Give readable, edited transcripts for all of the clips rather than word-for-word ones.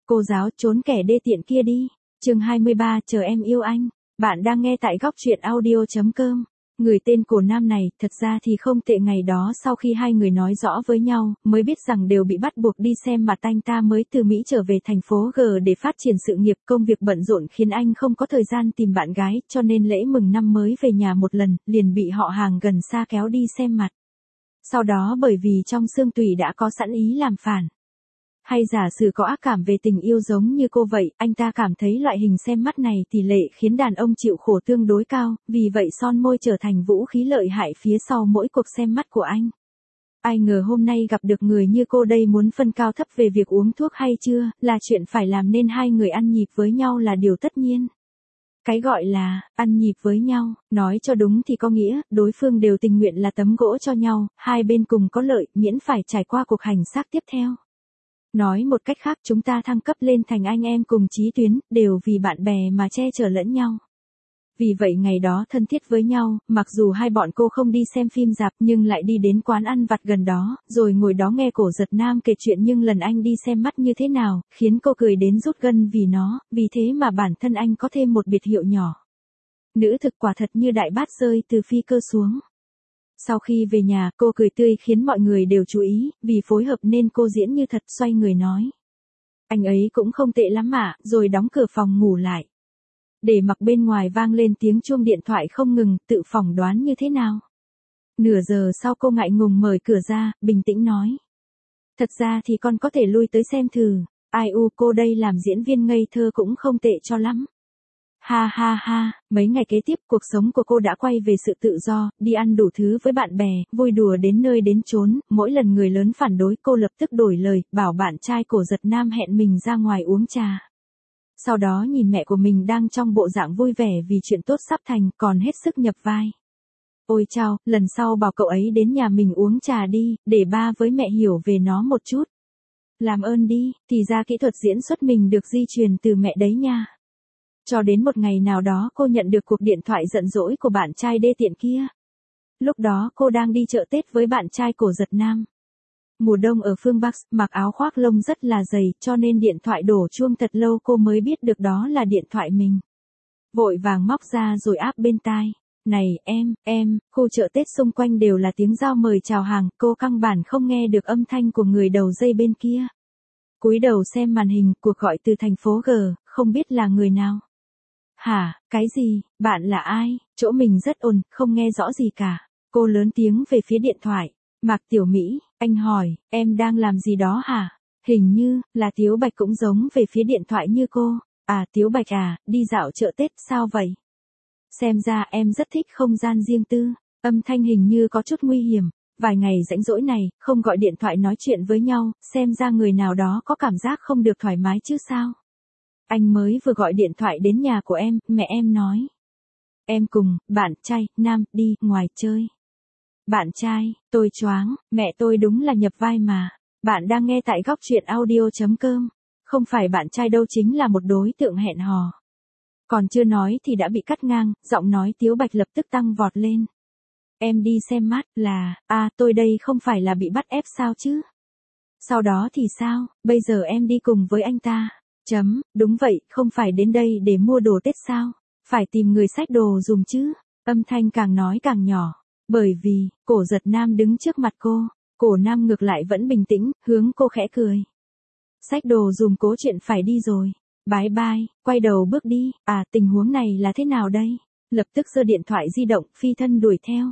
Cô giáo trốn kẻ đê tiện kia đi. Chương 23 chờ em yêu anh. Bạn đang nghe tại góc truyện audio.com. Người tên Cổ Nam này, thật ra thì không tệ, ngày đó sau khi hai người nói rõ với nhau, mới biết rằng đều bị bắt buộc đi xem mặt anh ta mới từ Mỹ trở về thành phố G để phát triển sự nghiệp, công việc bận rộn khiến anh không có thời gian tìm bạn gái, cho nên lễ mừng năm mới về nhà một lần, liền bị họ hàng gần xa kéo đi xem mặt. Sau đó bởi vì trong xương tủy đã có sẵn ý làm phản. Hay giả sử có ác cảm về tình yêu giống như cô vậy, anh ta cảm thấy loại hình xem mắt này tỷ lệ khiến đàn ông chịu khổ tương đối cao, vì vậy son môi trở thành vũ khí lợi hại phía sau mỗi cuộc xem mắt của anh. Ai ngờ hôm nay gặp được người như cô đây, muốn phân cao thấp về việc uống thuốc hay chưa, là chuyện phải làm, nên hai người ăn nhịp với nhau là điều tất nhiên. Cái gọi là ăn nhịp với nhau, nói cho đúng thì có nghĩa đối phương đều tình nguyện là tấm gỗ cho nhau, hai bên cùng có lợi, miễn phải trải qua cuộc hành xác tiếp theo. Nói một cách khác, chúng ta thăng cấp lên thành anh em cùng chí tuyến, đều vì bạn bè mà che chở lẫn nhau. Vì vậy ngày đó thân thiết với nhau, mặc dù hai bọn cô không đi xem phim rạp nhưng lại đi đến quán ăn vặt gần đó, rồi ngồi đó nghe Cổ Giật Nam kể chuyện nhưng lần anh đi xem mắt như thế nào, khiến cô cười đến rút gân vì nó, vì thế mà bản thân anh có thêm một biệt hiệu nhỏ. Nữ thực quả thật như đại bát rơi từ phi cơ xuống. Sau khi về nhà, cô cười tươi khiến mọi người đều chú ý, vì phối hợp nên cô diễn như thật, xoay người nói. Anh ấy cũng không tệ lắm mà, rồi đóng cửa phòng ngủ lại. Để mặc bên ngoài vang lên tiếng chuông điện thoại không ngừng, tự phỏng đoán như thế nào. Nửa giờ sau cô ngại ngùng mở cửa ra, bình tĩnh nói. Thật ra thì con có thể lui tới xem thử, ai u cô đây làm diễn viên ngây thơ cũng không tệ cho lắm. Ha ha ha, mấy ngày kế tiếp cuộc sống của cô đã quay về sự tự do, đi ăn đủ thứ với bạn bè, vui đùa đến nơi đến chốn, mỗi lần người lớn phản đối cô lập tức đổi lời, bảo bạn trai Cổ Giật Nam hẹn mình ra ngoài uống trà. Sau đó nhìn mẹ của mình đang trong bộ dạng vui vẻ vì chuyện tốt sắp thành, còn hết sức nhập vai. Ôi chao, lần sau bảo cậu ấy đến nhà mình uống trà đi, để ba với mẹ hiểu về nó một chút. Làm ơn đi, thì ra kỹ thuật diễn xuất mình được di truyền từ mẹ đấy nha. Cho đến một ngày nào đó cô nhận được cuộc điện thoại giận dỗi của bạn trai đê tiện kia. Lúc đó cô đang đi chợ Tết với bạn trai Cổ Giật Nam. Mùa đông ở phương Bắc, mặc áo khoác lông rất là dày, cho nên điện thoại đổ chuông thật lâu cô mới biết được đó là điện thoại mình. Vội vàng móc ra rồi áp bên tai. Này em, khu chợ Tết xung quanh đều là tiếng rao mời chào hàng, cô căn bản không nghe được âm thanh của người đầu dây bên kia. Cúi đầu xem màn hình, cuộc gọi từ thành phố G, không biết là người nào. Hả, cái gì, bạn là ai, chỗ mình rất ồn, không nghe rõ gì cả. Cô lớn tiếng về phía điện thoại. Mạc Tiểu Mỹ, anh hỏi, em đang làm gì đó hả? Hình như, là Tiếu Bạch cũng giống về phía điện thoại như cô. À Tiếu Bạch à, đi dạo chợ Tết sao vậy? Xem ra em rất thích không gian riêng tư. Âm thanh hình như có chút nguy hiểm. Vài ngày rảnh rỗi này, không gọi điện thoại nói chuyện với nhau, xem ra người nào đó có cảm giác không được thoải mái chứ sao? Anh mới vừa gọi điện thoại đến nhà của em, mẹ em nói. Em cùng, bạn trai, Nam, đi, ngoài chơi. Bạn trai, tôi choáng, mẹ tôi đúng là nhập vai mà. Bạn đang nghe tại góc truyện audio.com. Không phải bạn trai đâu, chính là một đối tượng hẹn hò. Còn chưa nói thì đã bị cắt ngang, giọng nói Tiếu Bạch lập tức tăng vọt lên. Em đi xem mắt, là, tôi đây không phải là bị bắt ép sao chứ? Sau đó thì sao, bây giờ em đi cùng với anh ta. Đúng vậy, không phải đến đây để mua đồ Tết sao? Phải tìm người xách đồ dùm chứ. Âm thanh càng nói càng nhỏ. Bởi vì, Cổ Giật Nam đứng trước mặt cô. Cổ Nam ngược lại vẫn bình tĩnh, hướng cô khẽ cười. Xách đồ dùm, cố chuyện phải đi rồi. Bye bye, quay đầu bước đi. Tình huống này là thế nào đây? Lập tức giơ điện thoại di động, phi thân đuổi theo.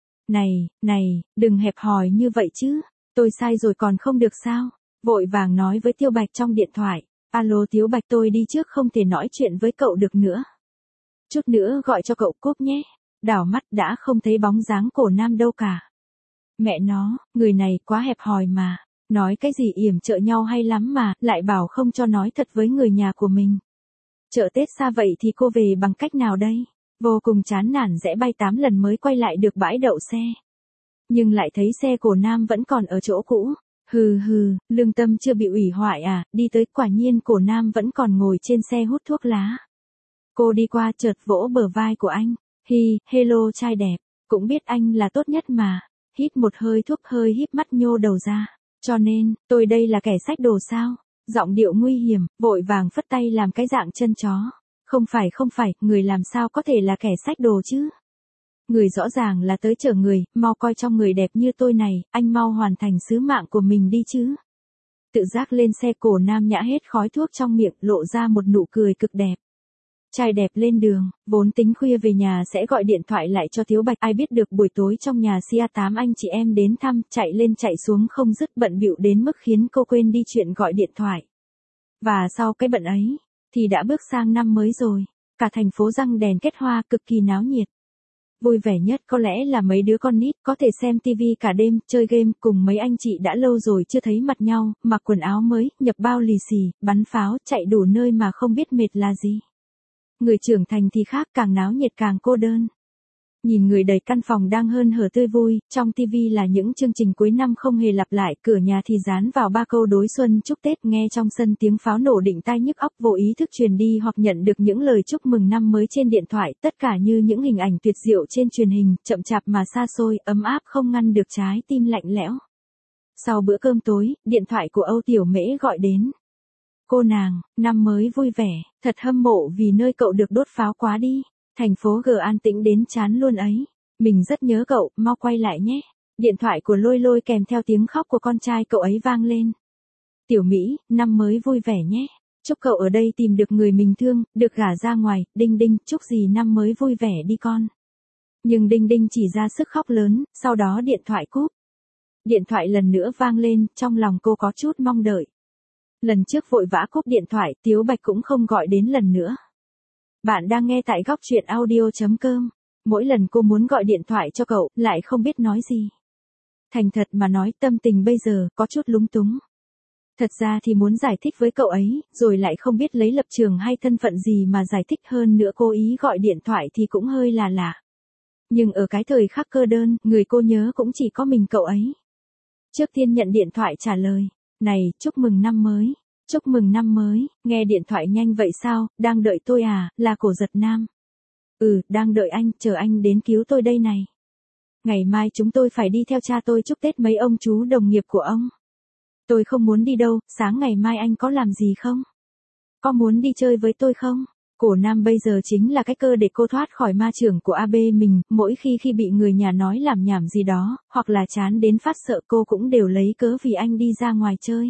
Này, đừng hẹp hòi như vậy chứ. Tôi sai rồi còn không được sao? Vội vàng nói với Tiêu Bạch trong điện thoại. Alo Tiếu Bạch, tôi đi trước, không thể nói chuyện với cậu được nữa. Chút nữa gọi cho cậu cúp nhé. Đảo mắt đã không thấy bóng dáng Cổ Nam đâu cả. Mẹ nó, người này quá hẹp hòi mà. Nói cái gì yểm trợ nhau hay lắm mà, lại bảo không cho nói thật với người nhà của mình. Chợ Tết xa vậy thì cô về bằng cách nào đây? Vô cùng chán nản rẽ bay 8 lần mới quay lại được bãi đậu xe. Nhưng lại thấy xe Cổ Nam vẫn còn ở chỗ cũ. Hừ, lương tâm chưa bị ủy hoại à, đi tới quả nhiên Cổ Nam vẫn còn ngồi trên xe hút thuốc lá. Cô đi qua chợt vỗ bờ vai của anh. Hello trai đẹp, cũng biết anh là tốt nhất mà. Hít một hơi thuốc, hơi híp mắt nhô đầu ra. Cho nên, tôi đây là kẻ xách đồ sao? Giọng điệu nguy hiểm, vội vàng phất tay làm cái dạng chân chó. Không phải, người làm sao có thể là kẻ xách đồ chứ? Người rõ ràng là tới chở người, mau coi trong người đẹp như tôi này, anh mau hoàn thành sứ mạng của mình đi chứ. Tự giác lên xe, Cổ Nam nhả hết khói thuốc trong miệng, lộ ra một nụ cười cực đẹp. Trai đẹp lên đường, vốn tính khuya về nhà sẽ gọi điện thoại lại cho Thiếu Bạch, ai biết được buổi tối trong nhà CA8 anh chị em đến thăm, chạy lên chạy xuống không dứt, bận bịu đến mức khiến cô quên đi chuyện gọi điện thoại. Và sau cái bận ấy, thì đã bước sang năm mới rồi, cả thành phố răng đèn kết hoa, cực kỳ náo nhiệt. Vui vẻ nhất có lẽ là mấy đứa con nít có thể xem TV cả đêm, chơi game cùng mấy anh chị đã lâu rồi chưa thấy mặt nhau, mặc quần áo mới, nhập bao lì xì, bắn pháo, chạy đủ nơi mà không biết mệt là gì. Người trưởng thành thì khác, càng náo nhiệt càng cô đơn. Nhìn người đầy căn phòng đang hớn hở tươi vui, trong TV là những chương trình cuối năm không hề lặp lại, cửa nhà thì dán vào 3 câu đối xuân chúc Tết, nghe trong sân tiếng pháo nổ đỉnh tai nhức óc, vô ý thức truyền đi hoặc nhận được những lời chúc mừng năm mới trên điện thoại, tất cả như những hình ảnh tuyệt diệu trên truyền hình, chậm chạp mà xa xôi, ấm áp không ngăn được trái tim lạnh lẽo. Sau bữa cơm tối, điện thoại của Âu Tiểu Mễ gọi đến. Cô nàng, năm mới vui vẻ, thật hâm mộ vì nơi cậu được đốt pháo quá đi. Thành phố G an tĩnh đến chán luôn ấy. Mình rất nhớ cậu, mau quay lại nhé. Điện thoại của Lôi Lôi kèm theo tiếng khóc của con trai cậu ấy vang lên. Tiểu Mỹ, năm mới vui vẻ nhé. Chúc cậu ở đây tìm được người mình thương, được gả ra ngoài, Đinh Đinh, chúc gì năm mới vui vẻ đi con. Nhưng Đinh Đinh chỉ ra sức khóc lớn, sau đó điện thoại cúp. Điện thoại lần nữa vang lên, trong lòng cô có chút mong đợi. Lần trước vội vã cúp điện thoại, Tiếu Bạch cũng không gọi đến lần nữa. Bạn đang nghe tại góc truyện audio.com. Mỗi lần cô muốn gọi điện thoại cho cậu, lại không biết nói gì. Thành thật mà nói, tâm tình bây giờ có chút lúng túng. Thật ra thì muốn giải thích với cậu ấy, rồi lại không biết lấy lập trường hay thân phận gì mà giải thích, hơn nữa cố ý gọi điện thoại thì cũng hơi là lạ. Nhưng ở cái thời khắc cơ đơn, người cô nhớ cũng chỉ có mình cậu ấy. Trước tiên nhận điện thoại trả lời. Này, chúc mừng năm mới. Chúc mừng năm mới, nghe điện thoại nhanh vậy sao, đang đợi tôi à, là Cổ Giật Nam. Ừ, đang đợi anh, chờ anh đến cứu tôi đây này. Ngày mai chúng tôi phải đi theo cha tôi chúc Tết mấy ông chú đồng nghiệp của ông. Tôi không muốn đi đâu, sáng ngày mai anh có làm gì không? Có muốn đi chơi với tôi không? Cổ Nam bây giờ chính là cái cơ để cô thoát khỏi ma chưởng của AB mình, mỗi khi bị người nhà nói làm nhảm gì đó, hoặc là chán đến phát sợ, cô cũng đều lấy cớ vì anh đi ra ngoài chơi.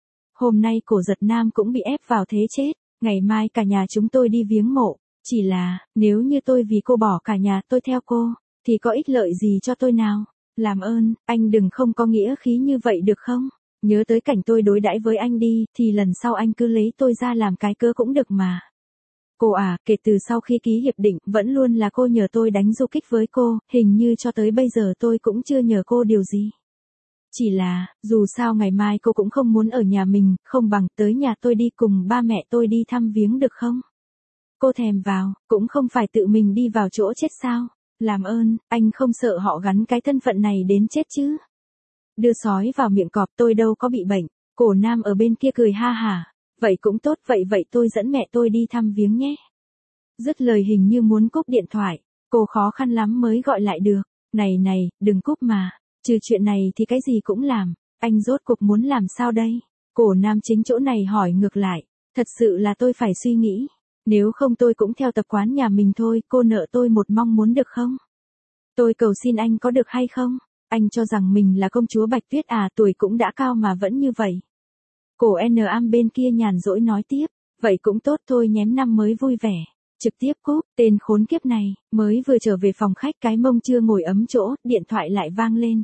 Hôm nay Cổ Giật Nam cũng bị ép vào thế chết, ngày mai cả nhà chúng tôi đi viếng mộ, chỉ là, nếu như tôi vì cô bỏ cả nhà tôi theo cô, thì có ích lợi gì cho tôi nào? Làm ơn, anh đừng không có nghĩa khí như vậy được không? Nhớ tới cảnh tôi đối đãi với anh đi, thì lần sau anh cứ lấy tôi ra làm cái cớ cũng được mà. Cô à, kể từ sau khi ký hiệp định, vẫn luôn là cô nhờ tôi đánh du kích với cô, hình như cho tới bây giờ tôi cũng chưa nhờ cô điều gì. Chỉ là, dù sao ngày mai cô cũng không muốn ở nhà mình, không bằng tới nhà tôi đi cùng ba mẹ tôi đi thăm viếng được không? Cô thèm vào, cũng không phải tự mình đi vào chỗ chết sao? Làm ơn, anh không sợ họ gắn cái thân phận này đến chết chứ? Đưa sói vào miệng cọp, tôi đâu có bị bệnh. Cổ Nam ở bên kia cười ha hả. Vậy cũng tốt, vậy tôi dẫn mẹ tôi đi thăm viếng nhé. Dứt lời hình như muốn cúp điện thoại, cô khó khăn lắm mới gọi lại được. Này, đừng cúp mà. Trừ chuyện này thì cái gì cũng làm, anh rốt cuộc muốn làm sao đây? Cổ Nam chính chỗ này hỏi ngược lại, thật sự là tôi phải suy nghĩ, nếu không tôi cũng theo tập quán nhà mình thôi, cô nợ tôi một mong muốn được không? Tôi cầu xin anh có được hay không? Anh cho rằng mình là công chúa Bạch Tuyết à, tuổi cũng đã cao mà vẫn như vậy. Cổ Nam bên kia nhàn rỗi nói tiếp, vậy cũng tốt thôi, nhém năm mới vui vẻ. Trực tiếp cúp, tên khốn kiếp này, mới vừa trở về phòng khách cái mông chưa ngồi ấm chỗ, điện thoại lại vang lên.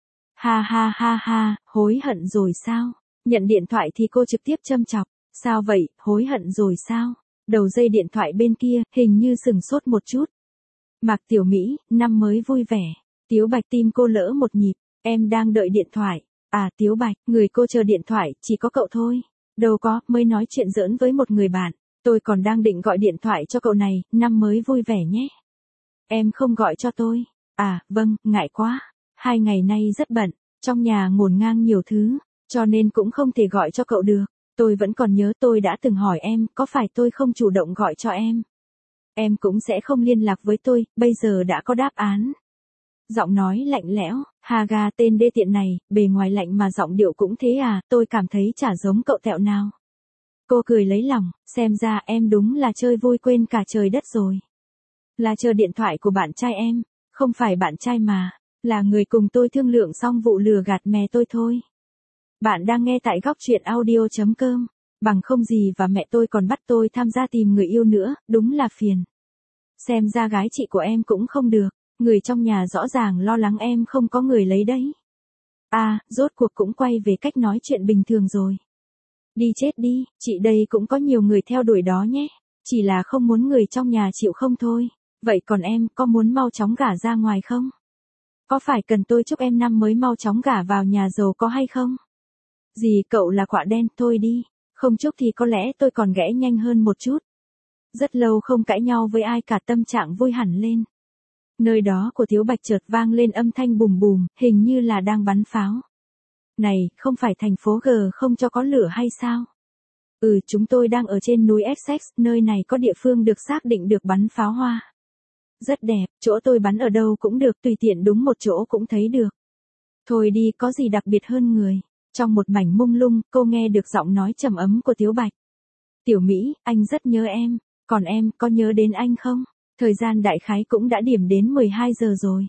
Ha, hối hận rồi sao? Nhận điện thoại thì cô trực tiếp châm chọc, sao vậy, hối hận rồi sao? Đầu dây điện thoại bên kia, hình như sừng sốt một chút. Mạc Tiểu Mỹ, năm mới vui vẻ. Tiếu Bạch tim cô lỡ một nhịp, em đang đợi điện thoại. À Tiếu Bạch, người cô chờ điện thoại, chỉ có cậu thôi. Đâu có, mới nói chuyện giỡn với một người bạn. Tôi còn đang định gọi điện thoại cho cậu này, năm mới vui vẻ nhé. Em không gọi cho tôi. À, vâng, ngại quá. 2 ngày nay rất bận, trong nhà ngổn ngang nhiều thứ, cho nên cũng không thể gọi cho cậu được. Tôi vẫn còn nhớ tôi đã từng hỏi em, có phải tôi không chủ động gọi cho em? Em cũng sẽ không liên lạc với tôi, bây giờ đã có đáp án. Giọng nói lạnh lẽo, Haga tên đê tiện này, bề ngoài lạnh mà giọng điệu cũng thế à, tôi cảm thấy chả giống cậu tẹo nào. Cô cười lấy lòng, xem ra em đúng là chơi vui quên cả trời đất rồi. Là chờ điện thoại của bạn trai em, không phải bạn trai mà, là người cùng tôi thương lượng xong vụ lừa gạt mẹ tôi thôi. Bạn đang nghe tại góc truyện audio.com, bằng không gì và mẹ tôi còn bắt tôi tham gia tìm người yêu nữa, đúng là phiền. Xem ra gái chị của em cũng không được, người trong nhà rõ ràng lo lắng em không có người lấy đấy. À, rốt cuộc cũng quay về cách nói chuyện bình thường rồi. Đi chết đi, chị đây cũng có nhiều người theo đuổi đó nhé, chỉ là không muốn người trong nhà chịu không thôi. Vậy còn em, có muốn mau chóng gả ra ngoài không? Có phải cần tôi chúc em năm mới mau chóng gả vào nhà giàu có hay không? Gì cậu là quạ đen, thôi đi, không chúc thì có lẽ tôi còn ghẽ nhanh hơn một chút. Rất lâu không cãi nhau với ai cả, tâm trạng vui hẳn lên. Nơi đó của Thiếu Bạch chợt vang lên âm thanh bùm bùm, hình như là đang bắn pháo. Này, không phải thành phố G không cho có lửa hay sao? Chúng tôi đang ở trên núi Essex, nơi này có địa phương được xác định được bắn pháo hoa. Rất đẹp, chỗ tôi bắn ở đâu cũng được, tùy tiện đúng một chỗ cũng thấy được. Thôi đi, có gì đặc biệt hơn người. Trong một mảnh mông lung, cô nghe được giọng nói trầm ấm của Thiếu Bạch. Tiểu Mỹ, anh rất nhớ em, còn em, có nhớ đến anh không? Thời gian đại khái cũng đã điểm đến 12 giờ rồi.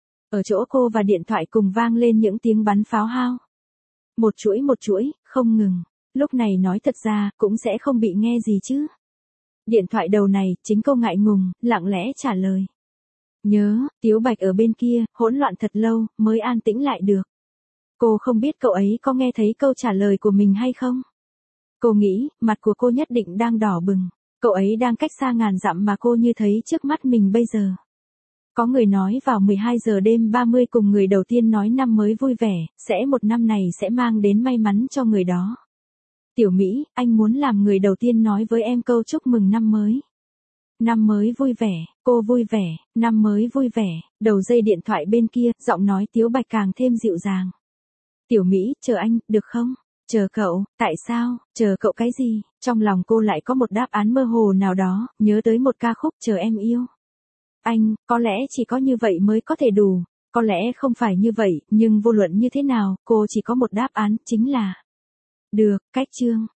Ở chỗ cô và điện thoại cùng vang lên những tiếng bắn pháo hao. Một chuỗi, không ngừng. Lúc này nói thật ra, cũng sẽ không bị nghe gì chứ. Điện thoại đầu này, chính cô ngại ngùng, lặng lẽ trả lời. Nhớ, Tiếu Bạch ở bên kia, hỗn loạn thật lâu, mới an tĩnh lại được. Cô không biết cậu ấy có nghe thấy câu trả lời của mình hay không? Cô nghĩ, mặt của cô nhất định đang đỏ bừng. Cậu ấy đang cách xa ngàn dặm mà cô như thấy trước mắt mình bây giờ. Có người nói vào 12 giờ đêm 30 cùng người đầu tiên nói năm mới vui vẻ, sẽ một năm này sẽ mang đến may mắn cho người đó. Tiểu Mỹ, anh muốn làm người đầu tiên nói với em câu chúc mừng năm mới. Năm mới vui vẻ, cô vui vẻ, năm mới vui vẻ, đầu dây điện thoại bên kia, giọng nói Tiếu Bạch càng thêm dịu dàng. Tiểu Mỹ, chờ anh, được không? Chờ cậu, tại sao, chờ cậu cái gì? Trong lòng cô lại có một đáp án mơ hồ nào đó, nhớ tới một ca khúc Chờ Em Yêu. Anh, có lẽ chỉ có như vậy mới có thể đủ, có lẽ không phải như vậy, nhưng vô luận như thế nào, cô chỉ có một đáp án, chính là được, cách chương.